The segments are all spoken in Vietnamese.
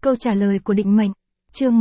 Câu trả lời của định mệnh. Chương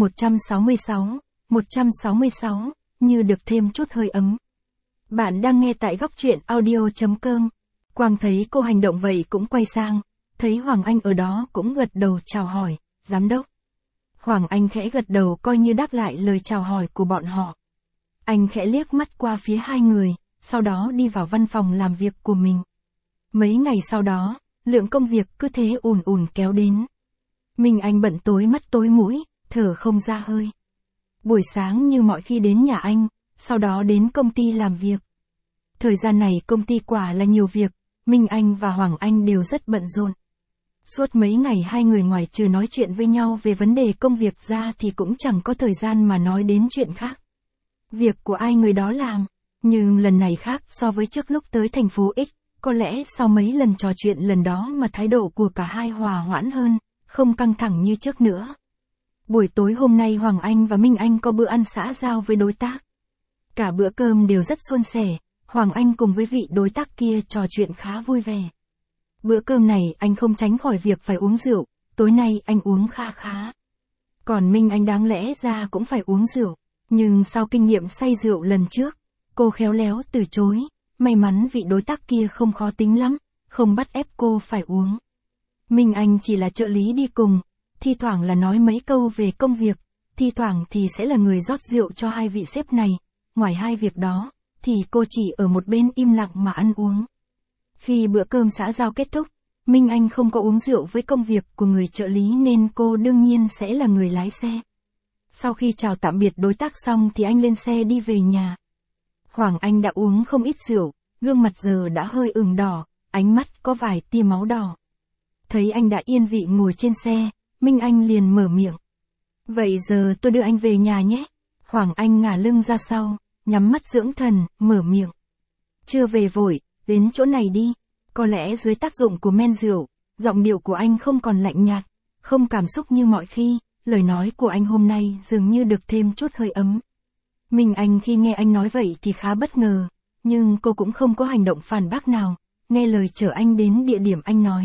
166, như được thêm chút hơi ấm. Bạn đang nghe tại góc truyện audio.com. Quang thấy cô hành động vậy cũng quay sang, thấy Hoàng Anh ở đó cũng gật đầu chào hỏi, giám đốc. Hoàng Anh khẽ gật đầu coi như đáp lại lời chào hỏi của bọn họ. Anh khẽ liếc mắt qua phía hai người, sau đó đi vào văn phòng làm việc của mình. Mấy ngày sau đó, lượng công việc cứ thế ùn ùn kéo đến. Minh Anh bận tối mắt tối mũi, thở không ra hơi. Buổi sáng như mọi khi đến nhà anh, sau đó đến công ty làm việc. Thời gian này công ty quả là nhiều việc, Minh Anh và Hoàng Anh đều rất bận rộn. Suốt mấy ngày hai người ngoài trừ nói chuyện với nhau về vấn đề công việc ra thì cũng chẳng có thời gian mà nói đến chuyện khác. Việc của ai người đó làm, nhưng lần này khác so với trước lúc tới thành phố X, có lẽ sau mấy lần trò chuyện lần đó mà thái độ của cả hai hòa hoãn hơn, không căng thẳng như trước nữa. Buổi tối hôm nay Hoàng Anh và Minh Anh có bữa ăn xã giao với đối tác. Cả bữa cơm đều rất suôn sẻ, Hoàng Anh cùng với vị đối tác kia trò chuyện khá vui vẻ. Bữa cơm này anh không tránh khỏi việc phải uống rượu, tối nay anh uống kha khá. Còn Minh Anh đáng lẽ ra cũng phải uống rượu, nhưng sau kinh nghiệm say rượu lần trước, cô khéo léo từ chối, may mắn vị đối tác kia không khó tính lắm, không bắt ép cô phải uống. Minh Anh chỉ là trợ lý đi cùng, thi thoảng là nói mấy câu về công việc, thi thoảng thì sẽ là người rót rượu cho hai vị sếp này, ngoài hai việc đó, thì cô chỉ ở một bên im lặng mà ăn uống. Khi bữa cơm xã giao kết thúc, Minh Anh không có uống rượu với công việc của người trợ lý nên cô đương nhiên sẽ là người lái xe. Sau khi chào tạm biệt đối tác xong thì anh lên xe đi về nhà. Hoàng Anh đã uống không ít rượu, gương mặt giờ đã hơi ửng đỏ, ánh mắt có vài tia máu đỏ. Thấy anh đã yên vị ngồi trên xe, Minh Anh liền mở miệng. Vậy giờ tôi đưa anh về nhà nhé. Hoàng Anh ngả lưng ra sau, nhắm mắt dưỡng thần, mở miệng. Chưa về vội, đến chỗ này đi. Có lẽ dưới tác dụng của men rượu, giọng điệu của anh không còn lạnh nhạt, không cảm xúc như mọi khi, lời nói của anh hôm nay dường như được thêm chút hơi ấm. Minh Anh khi nghe anh nói vậy thì khá bất ngờ, nhưng cô cũng không có hành động phản bác nào, nghe lời chở anh đến địa điểm anh nói.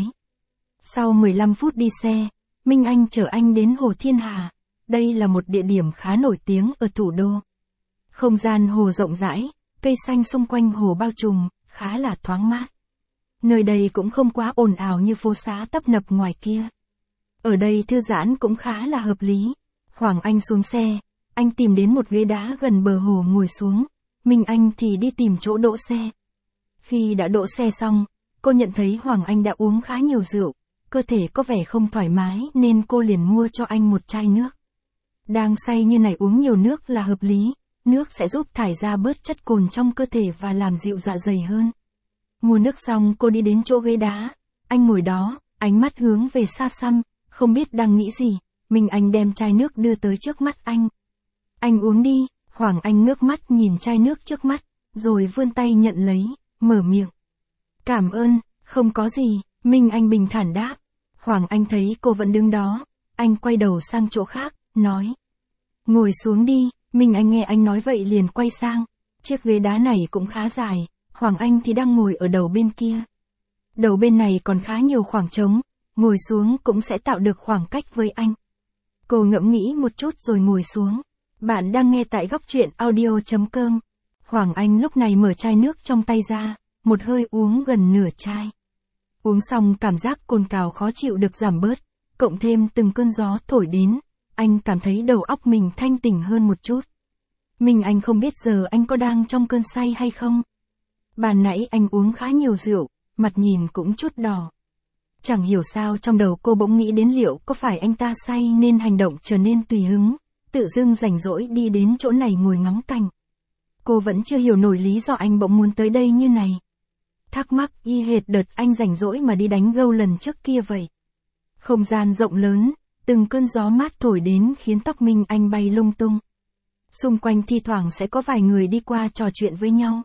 Sau 15 phút đi xe, Minh Anh chở anh đến Hồ Thiên Hà, đây là một địa điểm khá nổi tiếng ở thủ đô. Không gian hồ rộng rãi, cây xanh xung quanh hồ bao trùm, khá là thoáng mát. Nơi đây cũng không quá ồn ào như phố xá tấp nập ngoài kia. Ở đây thư giãn cũng khá là hợp lý. Hoàng Anh xuống xe, anh tìm đến một ghế đá gần bờ hồ ngồi xuống, Minh Anh thì đi tìm chỗ đỗ xe. Khi đã đỗ xe xong, cô nhận thấy Hoàng Anh đã uống khá nhiều rượu, cơ thể có vẻ không thoải mái nên cô liền mua cho anh một chai nước. Đang say như này uống nhiều nước là hợp lý, nước sẽ giúp thải ra bớt chất cồn trong cơ thể và làm dịu dạ dày hơn. Mua nước xong cô đi đến chỗ ghế đá, anh ngồi đó, ánh mắt hướng về xa xăm, không biết đang nghĩ gì, Minh Anh đem chai nước đưa tới trước mắt anh. Anh uống đi, Hoàng Anh ngước mắt nhìn chai nước trước mắt, rồi vươn tay nhận lấy, mở miệng. Cảm ơn, không có gì, Minh Anh bình thản đáp. Hoàng Anh thấy cô vẫn đứng đó, anh quay đầu sang chỗ khác, nói. Ngồi xuống đi, Minh Anh nghe anh nói vậy liền quay sang, chiếc ghế đá này cũng khá dài, Hoàng Anh thì đang ngồi ở đầu bên kia. Đầu bên này còn khá nhiều khoảng trống, ngồi xuống cũng sẽ tạo được khoảng cách với anh. Cô ngẫm nghĩ một chút rồi ngồi xuống. Bạn đang nghe tại góc truyện audio.com. Hoàng Anh lúc này mở chai nước trong tay ra, một hơi uống gần nửa chai. Uống xong cảm giác cồn cào khó chịu được giảm bớt, cộng thêm từng cơn gió thổi đến, anh cảm thấy đầu óc mình thanh tỉnh hơn một chút. Minh Anh không biết giờ anh có đang trong cơn say hay không. Ban nãy anh uống khá nhiều rượu, mặt nhìn cũng chút đỏ. Chẳng hiểu sao trong đầu cô bỗng nghĩ đến liệu có phải anh ta say nên hành động trở nên tùy hứng, tự dưng rảnh rỗi đi đến chỗ này ngồi ngắm cảnh. Cô vẫn chưa hiểu nổi lý do anh bỗng muốn tới đây như này. Thắc mắc y hệt đợt anh rảnh rỗi mà đi đánh gâu lần trước kia vậy. Không gian rộng lớn, từng cơn gió mát thổi đến khiến tóc Minh Anh bay lung tung. Xung quanh thi thoảng sẽ có vài người đi qua trò chuyện với nhau.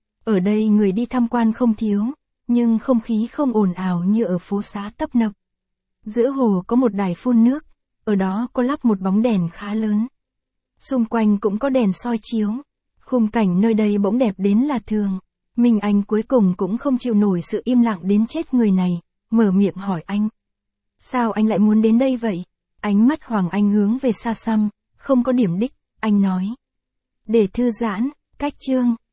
Ở đây người đi tham quan không thiếu, nhưng không khí không ồn ào như ở phố xá tấp nập. Giữa hồ có một đài phun nước, ở đó có lắp một bóng đèn khá lớn. Xung quanh cũng có đèn soi chiếu. Khung cảnh nơi đây bỗng đẹp đến là thường. Minh Anh cuối cùng cũng không chịu nổi sự im lặng đến chết người này, mở miệng hỏi anh. Sao anh lại muốn đến đây vậy? Ánh mắt Hoàng Anh hướng về xa xăm, không có điểm đích, anh nói. Để thư giãn, cách chương.